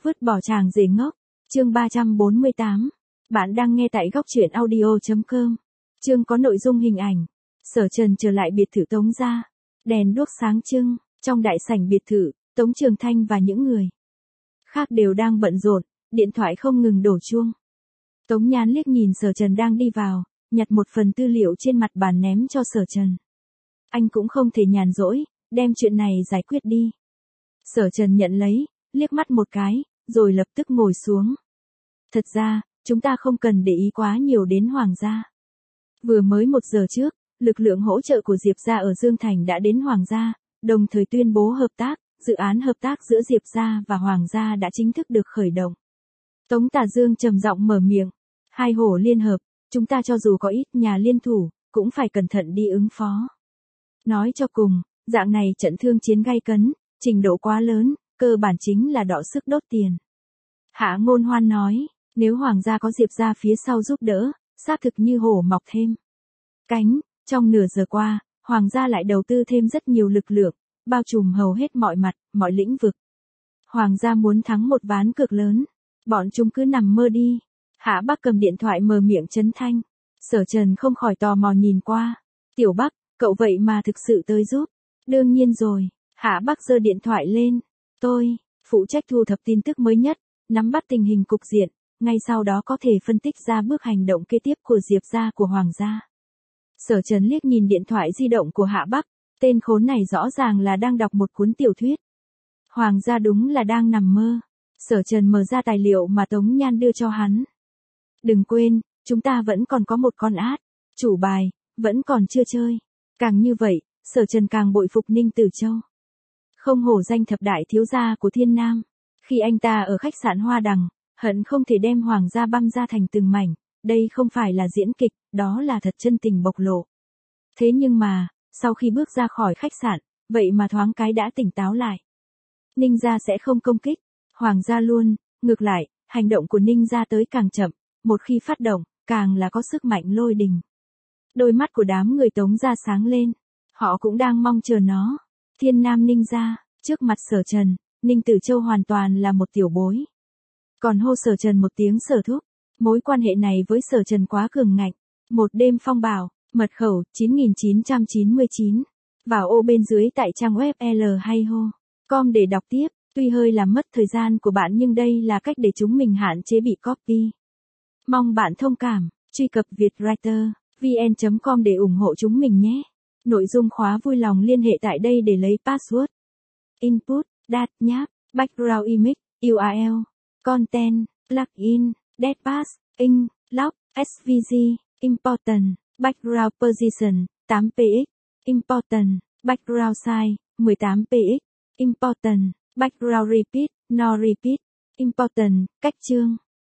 Vứt bỏ chàng rể ngốc. Chương 348. Bạn đang nghe tại góc truyện audio.com. Chương có nội dung hình ảnh. Sở Trần trở lại biệt thự Tống gia. Đèn đuốc sáng trưng, trong đại sảnh biệt thự, Tống Trường Thanh và những người khác đều đang bận rộn, điện thoại không ngừng đổ chuông. Tống Nhán liếc nhìn Sở Trần đang đi vào, nhặt một phần tư liệu trên mặt bàn ném cho Sở Trần. Anh cũng không thể nhàn rỗi, đem chuyện này giải quyết đi. Sở Trần nhận lấy, liếc mắt một cái, rồi lập tức ngồi xuống. Thật ra, chúng ta không cần để ý quá nhiều đến Hoàng gia. Vừa mới 1 giờ trước, lực lượng hỗ trợ của Diệp gia ở Dương Thành đã đến Hoàng gia, đồng thời tuyên bố hợp tác, dự án hợp tác giữa Diệp gia và Hoàng gia đã chính thức được khởi động. Tống Tà Dương trầm giọng mở miệng, hai hổ liên hợp, chúng ta cho dù có ít nhà liên thủ, cũng phải cẩn thận đi ứng phó. Nói cho cùng, dạng này trận thương chiến gay cấn, trình độ quá lớn, cơ bản chính là đọ sức đốt tiền. Hạ Ngôn Hoan nói, nếu Hoàng gia có Diệp gia phía sau giúp đỡ, xác thực như hổ mọc thêm cánh. Trong nửa giờ qua, Hoàng gia lại đầu tư thêm rất nhiều lực lượng, bao trùm hầu hết mọi mặt, mọi lĩnh vực. Hoàng gia muốn thắng một ván cược lớn, bọn chúng cứ nằm mơ đi. Hạ Bắc cầm điện thoại mở miệng trấn thanh. Sở Trần không khỏi tò mò nhìn qua. Tiểu Bắc, cậu vậy mà thực sự tới giúp. Đương nhiên rồi. Hạ Bắc giơ điện thoại lên. Tôi phụ trách thu thập tin tức mới nhất, nắm bắt tình hình cục diện, ngay sau đó có thể phân tích ra bước hành động kế tiếp của Diệp gia của Hoàng gia. Sở Trần liếc nhìn điện thoại di động của Hạ Bắc, tên khốn này rõ ràng là đang đọc một cuốn tiểu thuyết. Hoàng gia đúng là đang nằm mơ. Sở Trần mở ra tài liệu mà Tống Nhan đưa cho hắn. Đừng quên, chúng ta vẫn còn có một con át, chủ bài, vẫn còn chưa chơi. Càng như vậy, Sở Trần càng bội phục Ninh Tử Châu. Không hổ danh thập đại thiếu gia của Thiên Nam. Khi anh ta ở khách sạn Hoa Đằng, hận không thể đem Hoàng gia băm ra thành từng mảnh. Đây không phải là diễn kịch, đó là thật chân tình bộc lộ. Thế nhưng mà, sau khi bước ra khỏi khách sạn, vậy mà thoáng cái đã tỉnh táo lại. Ninh gia sẽ không công kích, Hoàng gia luôn, ngược lại, hành động của Ninh gia tới càng chậm, một khi phát động, càng là có sức mạnh lôi đình. Đôi mắt của đám người Tống gia sáng lên, họ cũng đang mong chờ nó. Thiên Nam Ninh gia, trước mặt Sở Trần, Ninh Tử Châu hoàn toàn là một tiểu bối. Còn hô Sở Trần một tiếng Sở thúc, mối quan hệ này với Sở Trần quá cường ngạnh. Một đêm phong bào, mật khẩu 9999. Vào ô bên dưới tại trang web lhayho.com để đọc tiếp. Tuy hơi làm mất thời gian của bạn nhưng đây là cách để chúng mình hạn chế bị copy. Mong bạn thông cảm, truy cập vietwriter.vn.com để ủng hộ chúng mình nhé. Nội dung khóa vui lòng liên hệ tại đây để lấy password. Input, Dat nháp, Background Image, URL, Content, Plugin, Deadpass, Ink, Lock, SVG, Important, Background Position, 8px, Important, Background Size, 18px, Important, Background Repeat, No Repeat, Important, cách chương.